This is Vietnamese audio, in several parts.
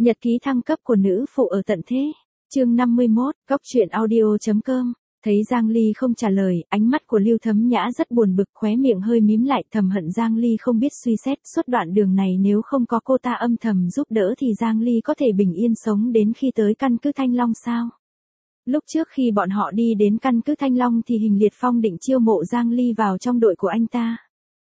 Nhật ký thăng cấp của nữ phụ ở tận thế. Chương 51, Cóc truyện audio.com. Thấy Giang Ly không trả lời, ánh mắt của Lưu Thấm Nhã rất buồn bực, khóe miệng hơi mím lại, thầm hận Giang Ly không biết suy xét, suốt đoạn đường này nếu không có cô ta âm thầm giúp đỡ thì Giang Ly có thể bình yên sống đến khi tới căn cứ Thanh Long sao? Lúc trước khi bọn họ đi đến căn cứ Thanh Long thì Hình Liệt Phong định chiêu mộ Giang Ly vào trong đội của anh ta.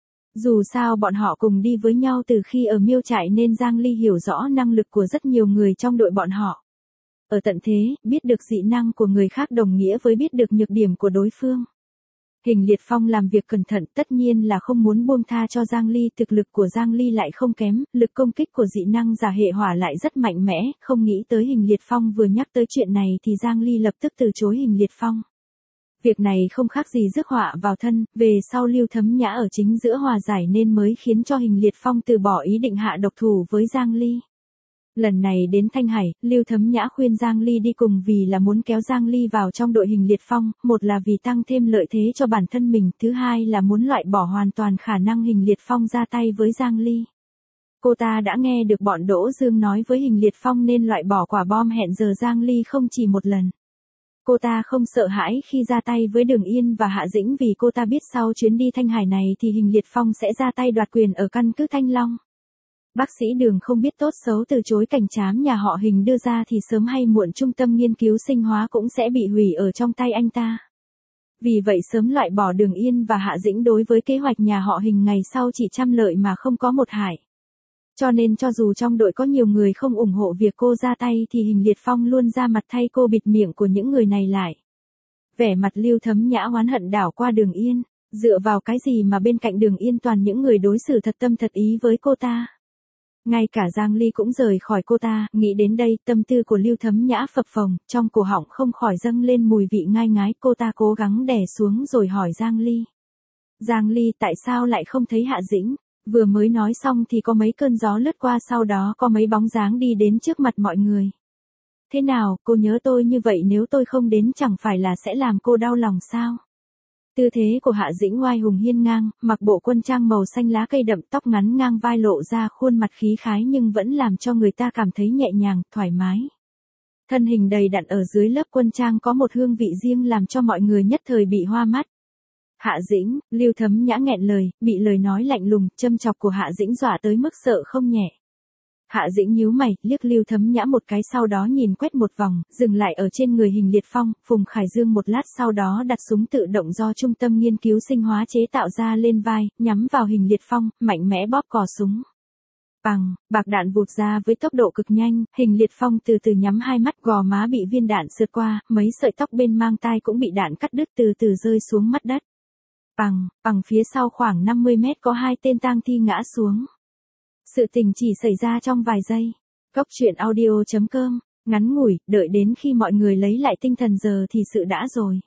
Dù sao bọn họ cùng đi với nhau từ khi ở Miêu Trại nên Giang Ly hiểu rõ năng lực của rất nhiều người trong đội bọn họ. Ở tận thế, biết được dị năng của người khác đồng nghĩa với biết được nhược điểm của đối phương. Hình Liệt Phong làm việc cẩn thận, tất nhiên là không muốn buông tha cho Giang Ly, thực lực của Giang Ly lại không kém, lực công kích của dị năng giả hệ hỏa lại rất mạnh mẽ, không nghĩ tới Hình Liệt Phong vừa nhắc tới chuyện này thì Giang Ly lập tức từ chối Hình Liệt Phong. Việc này không khác gì rước họa vào thân, về sau Lưu Thấm Nhã ở chính giữa hòa giải nên mới khiến cho Hình Liệt Phong từ bỏ ý định hạ độc thủ với Giang Ly. Lần này đến Thanh Hải, Lưu Thấm Nhã khuyên Giang Ly đi cùng vì là muốn kéo Giang Ly vào trong đội Hình Liệt Phong, một là vì tăng thêm lợi thế cho bản thân mình, thứ hai là muốn loại bỏ hoàn toàn khả năng Hình Liệt Phong ra tay với Giang Ly. Cô ta đã nghe được bọn Đỗ Dương nói với Hình Liệt Phong nên loại bỏ quả bom hẹn giờ Giang Ly không chỉ một lần. Cô ta không sợ hãi khi ra tay với Đường Yên và Hạ Dĩnh vì cô ta biết sau chuyến đi Thanh Hải này thì Hình Liệt Phong sẽ ra tay đoạt quyền ở căn cứ Thanh Long. Bác sĩ Đường không biết tốt xấu từ chối cảnh trám nhà họ Hình đưa ra thì sớm hay muộn trung tâm nghiên cứu sinh hóa cũng sẽ bị hủy ở trong tay anh ta. Vì vậy sớm loại bỏ Đường Yên và Hạ Dĩnh đối với kế hoạch nhà họ Hình ngày sau chỉ trăm lợi mà không có một hại. Cho nên cho dù trong đội có nhiều người không ủng hộ việc cô ra tay thì Hình Liệt Phong luôn ra mặt thay cô bịt miệng của những người này lại. Vẻ mặt Lưu Thấm Nhã oán hận đảo qua Đường Yên, dựa vào cái gì mà bên cạnh Đường Yên toàn những người đối xử thật tâm thật ý với cô ta. Ngay cả Giang Ly cũng rời khỏi cô ta, nghĩ đến đây tâm tư của Lưu Thấm Nhã phập phồng, trong cổ họng không khỏi dâng lên mùi vị ngai ngái, cô ta cố gắng đè xuống rồi hỏi Giang Ly. Giang Ly tại sao lại không thấy Hạ Dĩnh? Vừa mới nói xong thì có mấy cơn gió lướt qua sau đó có mấy bóng dáng đi đến trước mặt mọi người. Thế nào, cô nhớ tôi như vậy nếu tôi không đến chẳng phải là sẽ làm cô đau lòng sao? Tư thế của Hạ Dĩnh oai hùng hiên ngang, mặc bộ quân trang màu xanh lá cây đậm, tóc ngắn ngang vai lộ ra khuôn mặt khí khái nhưng vẫn làm cho người ta cảm thấy nhẹ nhàng, thoải mái. Thân hình đầy đặn ở dưới lớp quân trang có một hương vị riêng làm cho mọi người nhất thời bị hoa mắt. Hạ Dĩnh, Lưu Thấm Nhã nghẹn lời, bị lời nói lạnh lùng, châm chọc của Hạ Dĩnh dọa tới mức sợ không nhẹ. Hạ Dĩnh nhíu mày, liếc Lưu Thấm Nhã một cái sau đó nhìn quét một vòng, dừng lại ở trên người Hình Liệt Phong, Phùng Khải Dương một lát sau đó đặt súng tự động do trung tâm nghiên cứu sinh hóa chế tạo ra lên vai, nhắm vào Hình Liệt Phong, mạnh mẽ bóp cò súng. Bằng, bạc đạn vụt ra với tốc độ cực nhanh, Hình Liệt Phong từ từ nhắm hai mắt, gò má bị viên đạn sượt qua, mấy sợi tóc bên mang tai cũng bị đạn cắt đứt từ từ rơi xuống mắt đất. Bằng phía sau khoảng 50 mét có hai tên tang thi ngã xuống. Sự tình chỉ xảy ra trong vài giây. Cóc truyện audio.com, ngắn ngủi, đợi đến khi mọi người lấy lại tinh thần giờ thì sự đã rồi.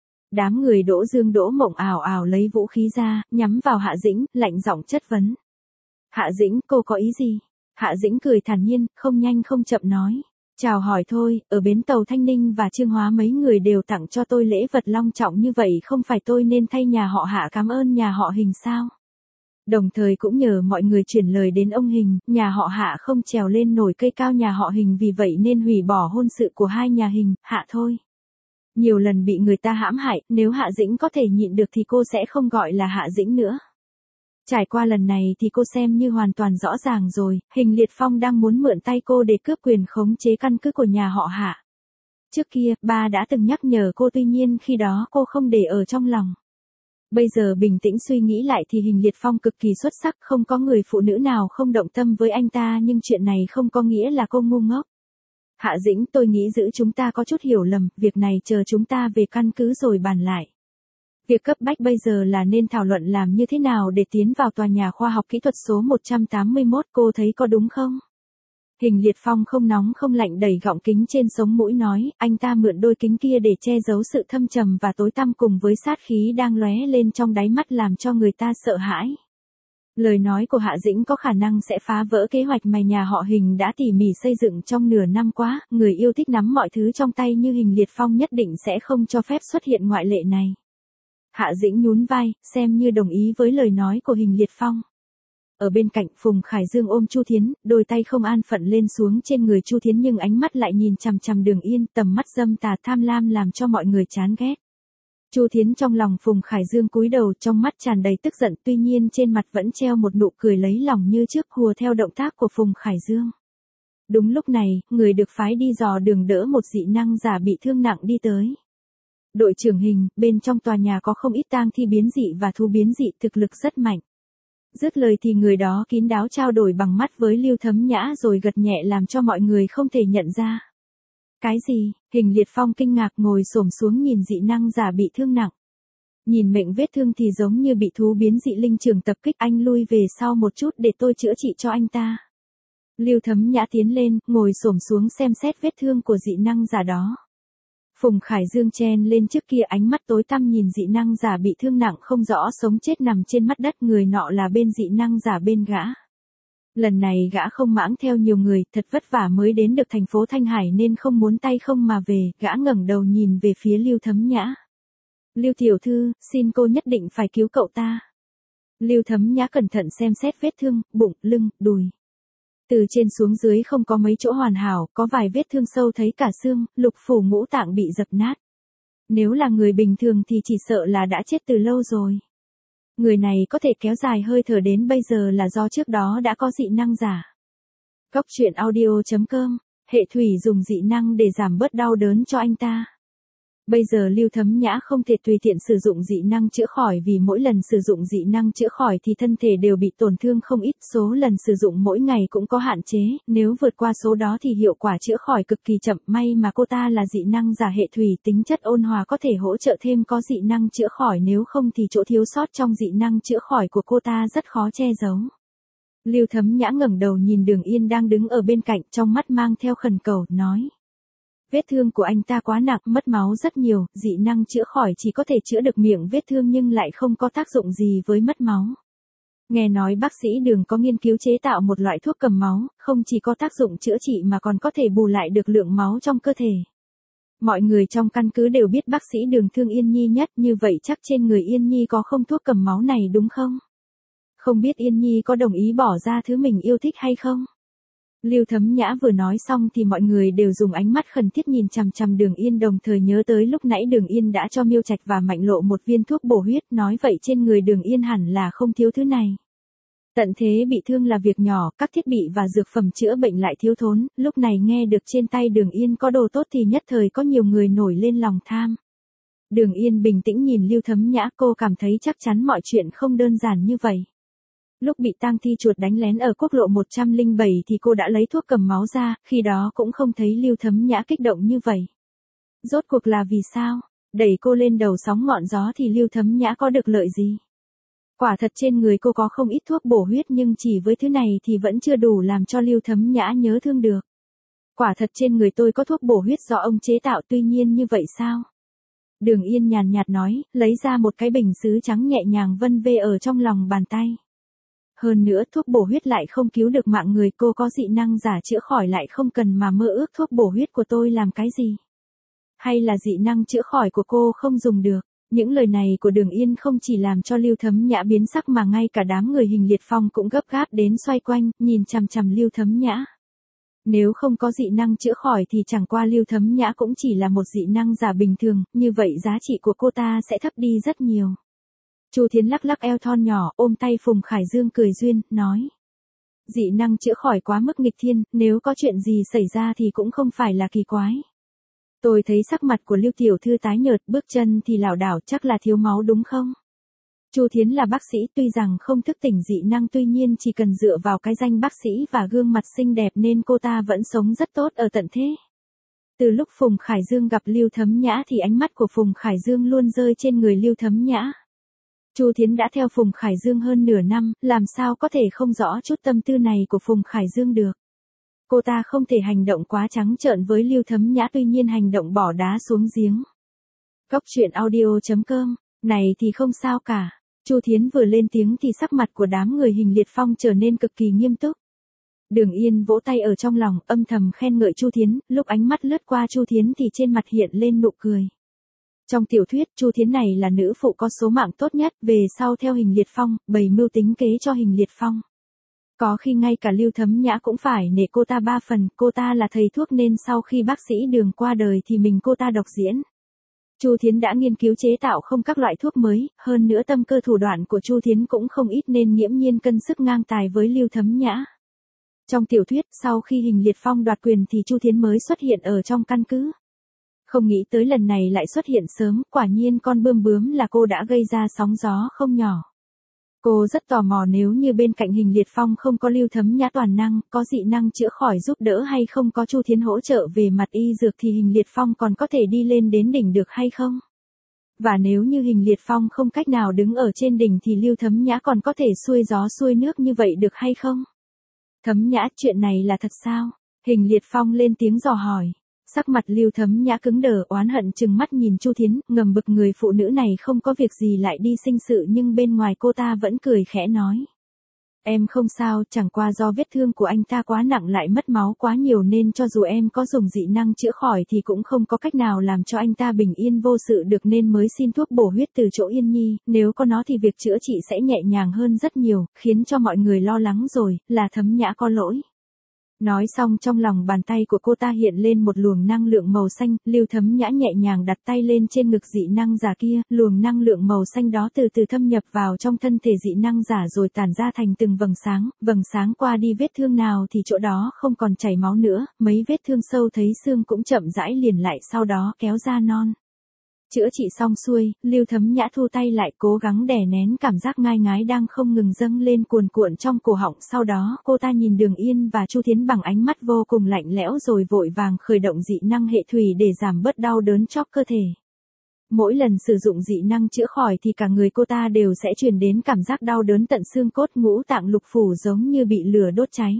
Đám người Đỗ Dương Đỗ Mộng ảo ảo lấy vũ khí ra, nhắm vào Hạ Dĩnh, lạnh giọng chất vấn. Hạ Dĩnh, cô có ý gì? Hạ Dĩnh cười thản nhiên, không nhanh không chậm nói. Chào hỏi thôi, ở bến tàu Thanh Ninh và Trương Hóa mấy người đều tặng cho tôi lễ vật long trọng như vậy không phải tôi nên thay nhà họ Hạ cảm ơn nhà họ Hình sao? Đồng thời cũng nhờ mọi người chuyển lời đến ông Hình, nhà họ Hạ không trèo lên nổi cây cao nhà họ Hình vì vậy nên hủy bỏ hôn sự của hai nhà Hình, Hạ thôi. Nhiều lần bị người ta hãm hại, nếu Hạ Dĩnh có thể nhịn được thì cô sẽ không gọi là Hạ Dĩnh nữa. Trải qua lần này thì cô xem như hoàn toàn rõ ràng rồi, Hình Liệt Phong đang muốn mượn tay cô để cướp quyền khống chế căn cứ của nhà họ Hạ. Trước kia, ba đã từng nhắc nhở cô tuy nhiên khi đó cô không để ở trong lòng. Bây giờ bình tĩnh suy nghĩ lại thì Hình Liệt Phong cực kỳ xuất sắc, không có người phụ nữ nào không động tâm với anh ta nhưng chuyện này không có nghĩa là cô ngu ngốc. Hạ Dĩnh, tôi nghĩ giữ chúng ta có chút hiểu lầm, việc này chờ chúng ta về căn cứ rồi bàn lại. Việc cấp bách bây giờ là nên thảo luận làm như thế nào để tiến vào tòa nhà khoa học kỹ thuật số 181, cô thấy có đúng không? Hình Liệt Phong không nóng không lạnh đẩy gọng kính trên sống mũi nói, anh ta mượn đôi kính kia để che giấu sự thâm trầm và tối tăm cùng với sát khí đang lóe lên trong đáy mắt làm cho người ta sợ hãi. Lời nói của Hạ Dĩnh có khả năng sẽ phá vỡ kế hoạch mà nhà họ Hình đã tỉ mỉ xây dựng trong nửa năm quá, người yêu thích nắm mọi thứ trong tay như Hình Liệt Phong nhất định sẽ không cho phép xuất hiện ngoại lệ này. Hạ Dĩnh nhún vai, xem như đồng ý với lời nói của Hình Liệt Phong. Ở bên cạnh Phùng Khải Dương ôm Chu Thiến, đôi tay không an phận lên xuống trên người Chu Thiến nhưng ánh mắt lại nhìn chằm chằm Đường Yên, tầm mắt dâm tà tham lam làm cho mọi người chán ghét. Chu Thiến trong lòng Phùng Khải Dương cúi đầu, trong mắt tràn đầy tức giận, tuy nhiên trên mặt vẫn treo một nụ cười lấy lòng như trước, hùa theo động tác của Phùng Khải Dương. Đúng lúc này, người được phái đi dò đường đỡ một dị năng giả bị thương nặng đi tới. Đội trưởng Hình, bên trong tòa nhà có không ít tang thi biến dị và thú biến dị, thực lực rất mạnh. Dứt lời thì người đó kín đáo trao đổi bằng mắt với Lưu Thấm Nhã rồi gật nhẹ làm cho mọi người không thể nhận ra. Cái gì? Hình Liệt Phong kinh ngạc ngồi xổm xuống nhìn dị năng giả bị thương nặng. Nhìn miệng vết thương thì giống như bị thú biến dị linh trường tập kích, anh lui về sau một chút để tôi chữa trị cho anh ta. Lưu Thấm Nhã tiến lên, ngồi xổm xuống xem xét vết thương của dị năng giả đó. Phùng Khải Dương chen lên trước kia, ánh mắt tối tăm nhìn dị năng giả bị thương nặng không rõ sống chết nằm trên mặt đất, người nọ là bên dị năng giả bên gã. Lần này gã không mãng theo nhiều người, thật vất vả mới đến được thành phố Thanh Hải nên không muốn tay không mà về, gã ngẩng đầu nhìn về phía Lưu Thấm Nhã. Lưu tiểu thư, xin cô nhất định phải cứu cậu ta. Lưu Thấm Nhã cẩn thận xem xét vết thương, bụng, lưng, đùi. Từ trên xuống dưới không có mấy chỗ hoàn hảo, có vài vết thương sâu thấy cả xương, lục phủ ngũ tạng bị dập nát. Nếu là người bình thường thì chỉ sợ là đã chết từ lâu rồi. Người này có thể kéo dài hơi thở đến bây giờ là do trước đó đã có dị năng giả. Cóc truyện audio.com, hệ thủy dùng dị năng để giảm bớt đau đớn cho anh ta. Bây giờ Lưu Thấm Nhã không thể tùy tiện sử dụng dị năng chữa khỏi vì mỗi lần sử dụng dị năng chữa khỏi thì thân thể đều bị tổn thương không ít, số lần sử dụng mỗi ngày cũng có hạn chế, nếu vượt qua số đó thì hiệu quả chữa khỏi cực kỳ chậm, may mà cô ta là dị năng giả hệ thủy, tính chất ôn hòa có thể hỗ trợ thêm có dị năng chữa khỏi, nếu không thì chỗ thiếu sót trong dị năng chữa khỏi của cô ta rất khó che giấu. Lưu Thấm Nhã ngẩng đầu nhìn Đường Yên đang đứng ở bên cạnh, trong mắt mang theo khẩn cầu, nói. Vết thương của anh ta quá nặng, mất máu rất nhiều, dị năng chữa khỏi chỉ có thể chữa được miệng vết thương nhưng lại không có tác dụng gì với mất máu. Nghe nói bác sĩ Đường có nghiên cứu chế tạo một loại thuốc cầm máu, không chỉ có tác dụng chữa trị mà còn có thể bù lại được lượng máu trong cơ thể. Mọi người trong căn cứ đều biết bác sĩ Đường thương Yên Nhi nhất, như vậy chắc trên người Yên Nhi có không thuốc cầm máu này đúng không? Không biết Yên Nhi có đồng ý bỏ ra thứ mình yêu thích hay không? Lưu Thấm Nhã vừa nói xong thì mọi người đều dùng ánh mắt khẩn thiết nhìn chằm chằm Đường Yên, đồng thời nhớ tới lúc nãy Đường Yên đã cho Miêu Trạch và Mạnh Lộ một viên thuốc bổ huyết, nói vậy trên người Đường Yên hẳn là không thiếu thứ này. Tận thế bị thương là việc nhỏ, các thiết bị và dược phẩm chữa bệnh lại thiếu thốn, lúc này nghe được trên tay Đường Yên có đồ tốt thì nhất thời có nhiều người nổi lên lòng tham. Đường Yên bình tĩnh nhìn Lưu Thấm Nhã, cô cảm thấy chắc chắn mọi chuyện không đơn giản như vậy. Lúc bị tang thi chuột đánh lén ở quốc lộ 107 thì cô đã lấy thuốc cầm máu ra, khi đó cũng không thấy Lưu Thấm Nhã kích động như vậy. Rốt cuộc là vì sao? Đẩy cô lên đầu sóng ngọn gió thì Lưu Thấm Nhã có được lợi gì? Quả thật trên người cô có không ít thuốc bổ huyết nhưng chỉ với thứ này thì vẫn chưa đủ làm cho Lưu Thấm Nhã nhớ thương được. Quả thật trên người tôi có thuốc bổ huyết do ông chế tạo, tuy nhiên như vậy sao? Đường Yên nhàn nhạt nói, lấy ra một cái bình sứ trắng nhẹ nhàng vân vê ở trong lòng bàn tay. Hơn nữa thuốc bổ huyết lại không cứu được mạng người, cô có dị năng giả chữa khỏi lại không cần mà mơ ước thuốc bổ huyết của tôi làm cái gì? Hay là dị năng chữa khỏi của cô không dùng được? Những lời này của Đường Yên không chỉ làm cho Lưu Thấm Nhã biến sắc mà ngay cả đám người Hình Liệt Phong cũng gấp gáp đến xoay quanh, nhìn chằm chằm Lưu Thấm Nhã. Nếu không có dị năng chữa khỏi thì chẳng qua Lưu Thấm Nhã cũng chỉ là một dị năng giả bình thường, như vậy giá trị của cô ta sẽ thấp đi rất nhiều. Chu Thiến lắc lắc eo thon nhỏ, ôm tay Phùng Khải Dương cười duyên, nói. Dị năng chữa khỏi quá mức nghịch thiên, nếu có chuyện gì xảy ra thì cũng không phải là kỳ quái. Tôi thấy sắc mặt của Lưu tiểu thư tái nhợt, bước chân thì lảo đảo, chắc là thiếu máu đúng không? Chu Thiến là bác sĩ, tuy rằng không thức tỉnh dị năng, tuy nhiên chỉ cần dựa vào cái danh bác sĩ và gương mặt xinh đẹp nên cô ta vẫn sống rất tốt ở tận thế. Từ lúc Phùng Khải Dương gặp Lưu Thấm Nhã thì ánh mắt của Phùng Khải Dương luôn rơi trên người Lưu Thấm Nhã. Chu Thiến đã theo Phùng Khải Dương hơn nửa năm, làm sao có thể không rõ chút tâm tư này của Phùng Khải Dương được. Cô ta không thể hành động quá trắng trợn với Lưu Thấm Nhã, tuy nhiên hành động bỏ đá xuống giếng. Cóc truyện audio.com, này thì không sao cả. Chu Thiến vừa lên tiếng thì sắc mặt của đám người Hình Liệt Phong trở nên cực kỳ nghiêm túc. Đường Yên vỗ tay ở trong lòng, âm thầm khen ngợi Chu Thiến, lúc ánh mắt lướt qua Chu Thiến thì trên mặt hiện lên nụ cười. Trong tiểu thuyết, Chu Thiến này là nữ phụ có số mạng tốt nhất, về sau theo Hình Liệt Phong, bày mưu tính kế cho Hình Liệt Phong. Có khi ngay cả Lưu Thấm Nhã cũng phải nể cô ta 3 phần, cô ta là thầy thuốc nên sau khi bác sĩ Đường qua đời thì mình cô ta độc diễn. Chu Thiến đã nghiên cứu chế tạo không các loại thuốc mới, hơn nữa tâm cơ thủ đoạn của Chu Thiến cũng không ít nên nghiễm nhiên cân sức ngang tài với Lưu Thấm Nhã. Trong tiểu thuyết, sau khi Hình Liệt Phong đoạt quyền thì Chu Thiến mới xuất hiện ở trong căn cứ. Không nghĩ tới lần này lại xuất hiện sớm, quả nhiên con bươm bướm là cô đã gây ra sóng gió không nhỏ. Cô rất tò mò nếu như bên cạnh Hình Liệt Phong không có Lưu Thấm Nhã toàn năng, có dị năng chữa khỏi giúp đỡ hay không có Chu Thiến hỗ trợ về mặt y dược thì Hình Liệt Phong còn có thể đi lên đến đỉnh được hay không? Và nếu như Hình Liệt Phong không cách nào đứng ở trên đỉnh thì Lưu Thấm Nhã còn có thể xuôi gió xuôi nước như vậy được hay không? Thấm Nhã, chuyện này là thật sao? Hình Liệt Phong lên tiếng dò hỏi. Sắc mặt Lưu Thấm Nhã cứng đờ, oán hận trừng mắt nhìn Chu Thiến, ngầm bực người phụ nữ này không có việc gì lại đi sinh sự, nhưng bên ngoài cô ta vẫn cười khẽ nói. Em không sao, chẳng qua do vết thương của anh ta quá nặng lại mất máu quá nhiều nên cho dù em có dùng dị năng chữa khỏi thì cũng không có cách nào làm cho anh ta bình yên vô sự được nên mới xin thuốc bổ huyết từ chỗ Yên Nhi, nếu có nó thì việc chữa trị sẽ nhẹ nhàng hơn rất nhiều, khiến cho mọi người lo lắng rồi, là Thấm Nhã có lỗi. Nói xong trong lòng bàn tay của cô ta hiện lên một luồng năng lượng màu xanh, Lưu Thấm Nhã nhẹ nhàng đặt tay lên trên ngực dị năng giả kia, luồng năng lượng màu xanh đó từ từ thâm nhập vào trong thân thể dị năng giả rồi tản ra thành từng vầng sáng qua đi vết thương nào thì chỗ đó không còn chảy máu nữa, mấy vết thương sâu thấy xương cũng chậm rãi liền lại sau đó kéo ra non. Chữa trị xong xuôi, Lưu Thấm Nhã thu tay lại cố gắng đè nén cảm giác ngai ngái đang không ngừng dâng lên cuồn cuộn trong cổ họng. Sau đó cô ta nhìn Đường Yên và Chu Thiến bằng ánh mắt vô cùng lạnh lẽo rồi vội vàng khởi động dị năng hệ thủy để giảm bớt đau đớn chóc cơ thể. Mỗi lần sử dụng dị năng chữa khỏi thì cả người cô ta đều sẽ truyền đến cảm giác đau đớn tận xương cốt, ngũ tạng lục phủ giống như bị lửa đốt cháy.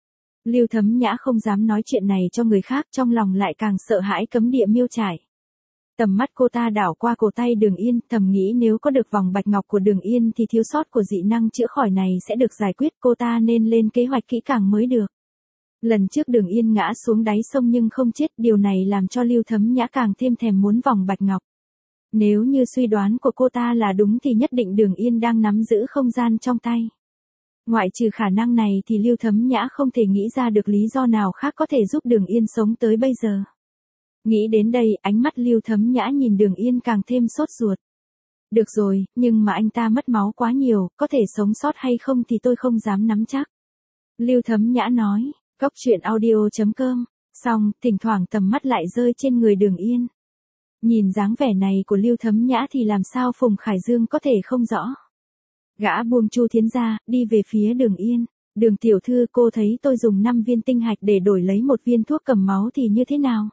Lưu Thấm Nhã không dám nói chuyện này cho người khác, trong lòng lại càng sợ hãi cấm địa miêu trải. Tầm mắt cô ta đảo qua cổ tay Đường Yên, thầm nghĩ nếu có được vòng bạch ngọc của Đường Yên thì thiếu sót của dị năng chữa khỏi này sẽ được giải quyết, cô ta nên lên kế hoạch kỹ càng mới được. Lần trước Đường Yên ngã xuống đáy sông nhưng không chết, điều này làm cho Lưu Thấm Nhã càng thêm thèm muốn vòng bạch ngọc. Nếu như suy đoán của cô ta là đúng thì nhất định Đường Yên đang nắm giữ không gian trong tay. Ngoại trừ khả năng này thì Lưu Thấm Nhã không thể nghĩ ra được lý do nào khác có thể giúp Đường Yên sống tới bây giờ. Nghĩ đến đây, ánh mắt Lưu Thấm Nhã nhìn Đường Yên càng thêm sốt ruột. Được rồi, nhưng mà anh ta mất máu quá nhiều, có thể sống sót hay không thì tôi không dám nắm chắc. Lưu Thấm Nhã nói, cốc truyện audio.com, xong, thỉnh thoảng tầm mắt lại rơi trên người Đường Yên. Nhìn dáng vẻ này của Lưu Thấm Nhã thì làm sao Phùng Khải Dương có thể không rõ. Gã buông Chu Thiến ra, đi về phía Đường Yên. Đường tiểu thư, cô thấy tôi dùng 5 viên tinh hạch để đổi lấy một viên thuốc cầm máu thì như thế nào?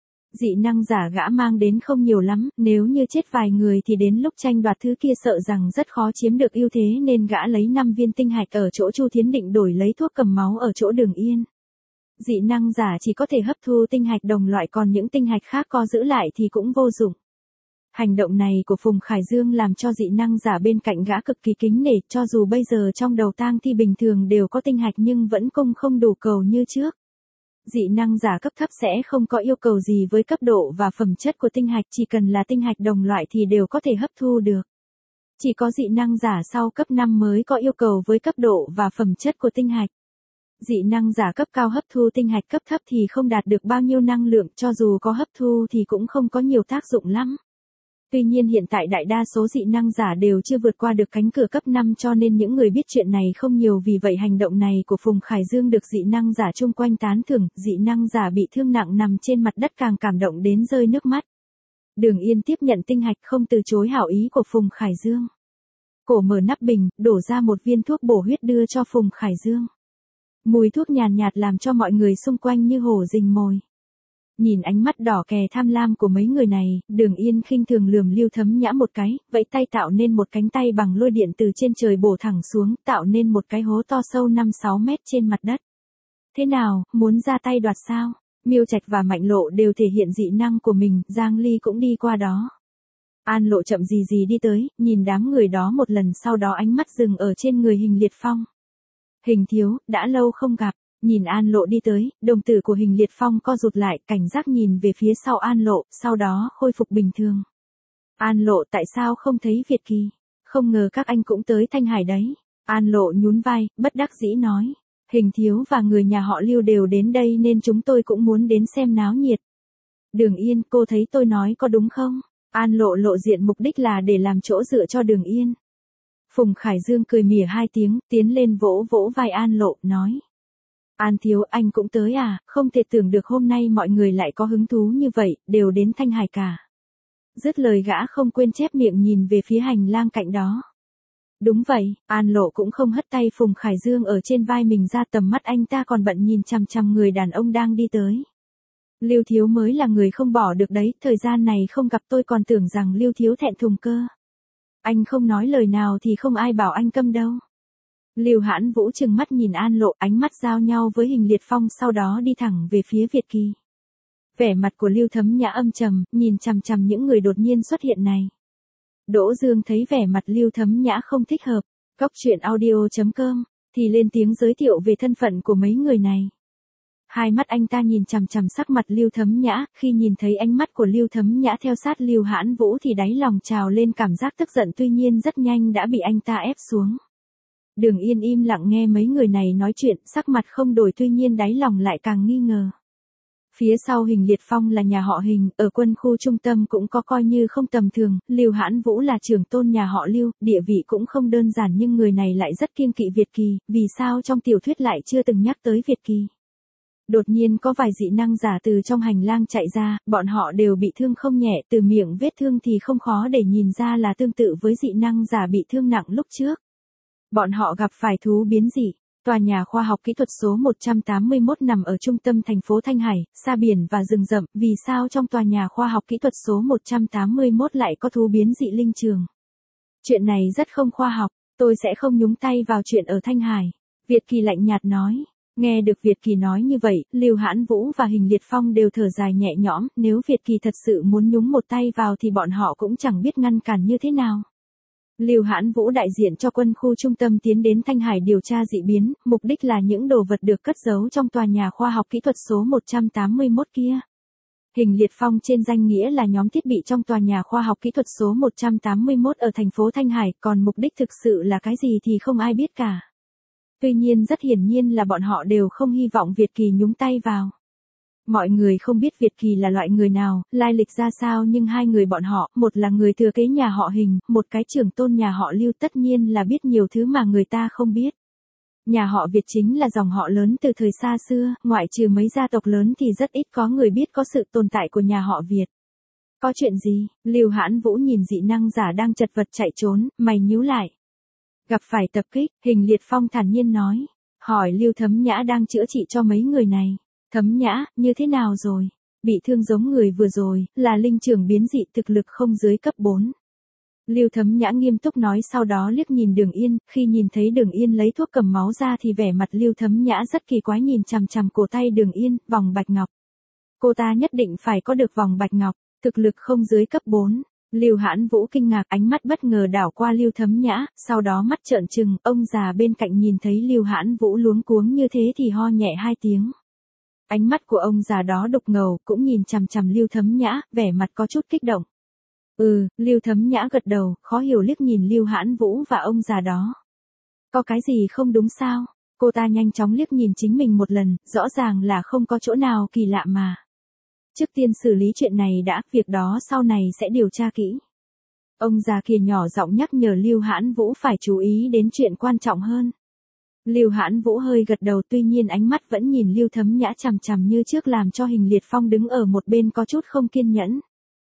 Dị năng giả gã mang đến không nhiều lắm, nếu như chết vài người thì đến lúc tranh đoạt thứ kia sợ rằng rất khó chiếm được ưu thế nên gã lấy 5 viên tinh hạch ở chỗ Chu Thiến định đổi lấy thuốc cầm máu ở chỗ Đường Yên. Dị năng giả chỉ có thể hấp thu tinh hạch đồng loại, còn những tinh hạch khác có giữ lại thì cũng vô dụng. Hành động này của Phùng Khải Dương làm cho dị năng giả bên cạnh gã cực kỳ kính nể, cho dù bây giờ trong đầu tang thi bình thường đều có tinh hạch nhưng vẫn không đủ cầu như trước. Dị năng giả cấp thấp sẽ không có yêu cầu gì với cấp độ và phẩm chất của tinh hạch, chỉ cần là tinh hạch đồng loại thì đều có thể hấp thu được. Chỉ có dị năng giả sau cấp 5 mới có yêu cầu với cấp độ và phẩm chất của tinh hạch. Dị năng giả cấp cao hấp thu tinh hạch cấp thấp thì không đạt được bao nhiêu năng lượng, cho dù có hấp thu thì cũng không có nhiều tác dụng lắm. Tuy nhiên hiện tại đại đa số dị năng giả đều chưa vượt qua được cánh cửa cấp 5 cho nên những người biết chuyện này không nhiều, vì vậy hành động này của Phùng Khải Dương được dị năng giả chung quanh tán thưởng, dị năng giả bị thương nặng nằm trên mặt đất càng cảm động đến rơi nước mắt. Đường Yên tiếp nhận tinh hạch không từ chối hảo ý của Phùng Khải Dương. Cổ mở nắp bình, đổ ra một viên thuốc bổ huyết đưa cho Phùng Khải Dương. Mùi thuốc nhàn nhạt làm cho mọi người xung quanh như hổ rình mồi. Nhìn ánh mắt đỏ kè tham lam của mấy người này, Đường Yên khinh thường lườm Lưu Thấm Nhã một cái, vẫy tay tạo nên một cánh tay bằng lôi điện từ trên trời bổ thẳng xuống, tạo nên một cái hố to sâu 5-6 mét trên mặt đất. Thế nào, muốn ra tay đoạt sao? Miêu Trạch và Mạnh Lộ đều thể hiện dị năng của mình, Giang Ly cũng đi qua đó. An Lộ chậm gì gì đi tới, nhìn đám người đó một lần, sau đó ánh mắt dừng ở trên người Hình Liệt Phong. Hình thiếu, đã lâu không gặp. Nhìn An Lộ đi tới, đồng tử của Hình Liệt Phong co rụt lại, cảnh giác nhìn về phía sau An Lộ, sau đó khôi phục bình thường. An Lộ, tại sao không thấy Việt Kỳ? Không ngờ các anh cũng tới Thanh Hải đấy. An Lộ nhún vai, bất đắc dĩ nói. Hình thiếu và người nhà họ Lưu đều đến đây nên chúng tôi cũng muốn đến xem náo nhiệt. Đường Yên, cô thấy tôi nói có đúng không? An Lộ lộ diện mục đích là để làm chỗ dựa cho Đường Yên. Phùng Khải Dương cười mỉa hai tiếng, tiến lên vỗ vỗ vai An Lộ, nói. An thiếu, anh cũng tới à, không thể tưởng được hôm nay mọi người lại có hứng thú như vậy, đều đến Thanh Hải cả. Dứt lời gã không quên chép miệng nhìn về phía hành lang cạnh đó. Đúng vậy, An Lộ cũng không hất tay Phùng Khải Dương ở trên vai mình ra, tầm mắt anh ta còn bận nhìn chằm chằm người đàn ông đang đi tới. Lưu Thiếu mới là người không bỏ được đấy, thời gian này không gặp tôi còn tưởng rằng Lưu Thiếu thẹn thùng cơ. Anh không nói lời nào thì không ai bảo anh câm đâu. Lưu Hãn Vũ trừng mắt nhìn An Lộ, ánh mắt giao nhau với Hình Liệt Phong, sau đó đi thẳng về phía Việt Kỳ. Vẻ mặt của Lưu Thấm Nhã âm trầm, nhìn chằm chằm những người đột nhiên xuất hiện này. Đỗ Dương thấy vẻ mặt Lưu Thấm Nhã không thích hợp, cóc truyện audio.com, thì lên tiếng giới thiệu về thân phận của mấy người này. Hai mắt anh ta nhìn chằm chằm sắc mặt Lưu Thấm Nhã, khi nhìn thấy ánh mắt của Lưu Thấm Nhã theo sát Lưu Hãn Vũ thì đáy lòng trào lên cảm giác tức giận, tuy nhiên rất nhanh đã bị anh ta ép xuống. Đường Yên im lặng nghe mấy người này nói chuyện, sắc mặt không đổi, tuy nhiên đáy lòng lại càng nghi ngờ. Phía sau Hình Liệt Phong là nhà họ Hình, ở quân khu trung tâm cũng có coi như không tầm thường, Lưu Hãn Vũ là trưởng tôn nhà họ Lưu, địa vị cũng không đơn giản, nhưng người này lại rất kiêng kỵ Việt Kỳ, vì sao trong tiểu thuyết lại chưa từng nhắc tới Việt Kỳ. Đột nhiên có vài dị năng giả từ trong hành lang chạy ra, bọn họ đều bị thương không nhẹ, từ miệng vết thương thì không khó để nhìn ra là tương tự với dị năng giả bị thương nặng lúc trước. Bọn họ gặp phải thú biến dị. Tòa nhà khoa học kỹ thuật số 181 nằm ở trung tâm thành phố Thanh Hải, xa biển và rừng rậm, vì sao trong tòa nhà khoa học kỹ thuật số 181 lại có thú biến dị linh trường? Chuyện này rất không khoa học, tôi sẽ không nhúng tay vào chuyện ở Thanh Hải. Việt Kỳ lạnh nhạt nói. Nghe được Việt Kỳ nói như vậy, Lưu Hãn Vũ và Hình Liệt Phong đều thở dài nhẹ nhõm, nếu Việt Kỳ thật sự muốn nhúng một tay vào thì bọn họ cũng chẳng biết ngăn cản như thế nào. Lưu Hãn Vũ đại diện cho quân khu trung tâm tiến đến Thanh Hải điều tra dị biến, mục đích là những đồ vật được cất giấu trong tòa nhà khoa học kỹ thuật số 181 kia. Hình Liệt Phong trên danh nghĩa là nhóm thiết bị trong tòa nhà khoa học kỹ thuật số 181 ở thành phố Thanh Hải, còn mục đích thực sự là cái gì thì không ai biết cả. Tuy nhiên rất hiển nhiên là bọn họ đều không hy vọng Việt Kỳ nhúng tay vào. Mọi người không biết Việt Kỳ là loại người nào, lai lịch ra sao, nhưng hai người bọn họ, một là người thừa kế nhà họ Hình, một cái trưởng tôn nhà họ Lưu, tất nhiên là biết nhiều thứ mà người ta không biết. Nhà họ Việt chính là dòng họ lớn từ thời xa xưa, ngoại trừ mấy gia tộc lớn thì rất ít có người biết có sự tồn tại của nhà họ Việt. Có chuyện gì? Lưu Hãn Vũ nhìn dị năng giả đang chật vật chạy trốn, mày nhíu lại. Gặp phải tập kích, Hình Liệt Phong thản nhiên nói. Hỏi Lưu Thấm Nhã đang chữa trị cho mấy người này. Thấm Nhã, như thế nào rồi? Bị thương giống người vừa rồi, là linh trường biến dị, thực lực không dưới cấp 4. Lưu Thấm Nhã nghiêm túc nói, sau đó liếc nhìn Đường Yên, khi nhìn thấy Đường Yên lấy thuốc cầm máu ra thì vẻ mặt Lưu Thấm Nhã rất kỳ quái, nhìn chằm chằm cổ tay Đường Yên, vòng bạch ngọc. Cô ta nhất định phải có được vòng bạch ngọc, thực lực không dưới cấp 4. Lưu Hãn Vũ kinh ngạc, ánh mắt bất ngờ đảo qua Lưu Thấm Nhã, sau đó mắt trợn trừng, ông già bên cạnh nhìn thấy Lưu Hãn Vũ luống cuống như thế thì ho nhẹ hai tiếng. Ánh mắt của ông già đó đục ngầu, cũng nhìn chằm chằm Lưu Thấm Nhã, vẻ mặt có chút kích động. Lưu Thấm Nhã gật đầu, khó hiểu liếc nhìn Lưu Hãn Vũ và ông già đó. Có cái gì không đúng sao? Cô ta nhanh chóng liếc nhìn chính mình một lần, rõ ràng là không có chỗ nào kỳ lạ mà. Trước tiên xử lý chuyện này đã, việc đó sau này sẽ điều tra kỹ. Ông già kia nhỏ giọng nhắc nhở Lưu Hãn Vũ phải chú ý đến chuyện quan trọng hơn. Lưu Hãn Vũ hơi gật đầu, tuy nhiên ánh mắt vẫn nhìn Lưu Thấm Nhã chằm chằm như trước, làm cho Hình Liệt Phong đứng ở một bên có chút không kiên nhẫn.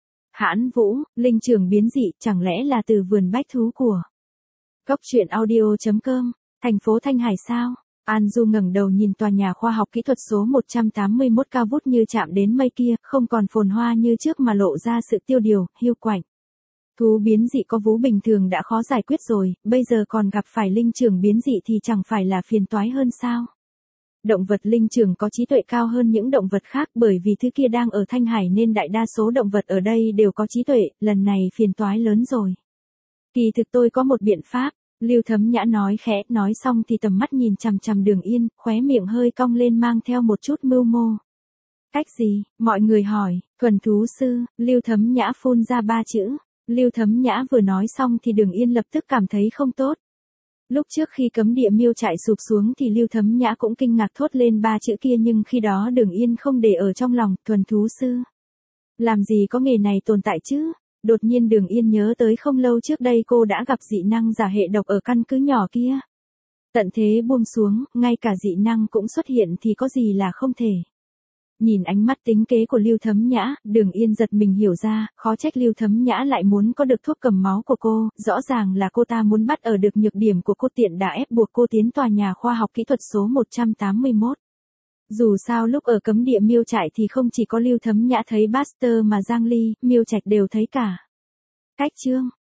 Hãn Vũ, linh trường biến dị, chẳng lẽ là từ vườn bách thú của cóc truyện audio.com, thành phố Thanh Hải sao? An Du ngẩng đầu nhìn tòa nhà khoa học kỹ thuật số 181 cao vút như chạm đến mây kia, không còn phồn hoa như trước mà lộ ra sự tiêu điều, hiu quạnh. Thú biến dị có vú bình thường đã khó giải quyết rồi, bây giờ còn gặp phải linh trưởng biến dị thì chẳng phải là phiền toái hơn sao? Động vật linh trưởng có trí tuệ cao hơn những động vật khác, bởi vì thứ kia đang ở Thanh Hải nên đại đa số động vật ở đây đều có trí tuệ, lần này phiền toái lớn rồi. Kỳ thực tôi có một biện pháp, Lưu Thấm Nhã nói khẽ, nói xong thì tầm mắt nhìn chằm chằm Đường Yên, khóe miệng hơi cong lên mang theo một chút mưu mô. Cách gì? Mọi người hỏi. Thuần thú sư. Lưu Thấm Nhã phun ra 3 chữ. Lưu Thấm Nhã vừa nói xong thì Đường Yên lập tức cảm thấy không tốt. Lúc trước khi cấm địa miêu trại sụp xuống thì Lưu Thấm Nhã cũng kinh ngạc thốt lên ba chữ kia, nhưng khi đó Đường Yên không để ở trong lòng, thuần thú sư. Làm gì có nghề này tồn tại chứ? Đột nhiên Đường Yên nhớ tới không lâu trước đây cô đã gặp dị năng giả hệ độc ở căn cứ nhỏ kia. Tận thế buông xuống, ngay cả dị năng cũng xuất hiện thì có gì là không thể. Nhìn ánh mắt tính kế của Lưu Thấm Nhã, Đường Yên giật mình hiểu ra, khó trách Lưu Thấm Nhã lại muốn có được thuốc cầm máu của cô, rõ ràng là cô ta muốn bắt ở được nhược điểm của cô, tiện đã ép buộc cô tiến tòa nhà khoa học kỹ thuật số 181. Dù sao lúc ở cấm địa miêu trại thì không chỉ có Lưu Thấm Nhã thấy Buster mà Giang Ly, Miêu Trạch đều thấy cả. Cách chương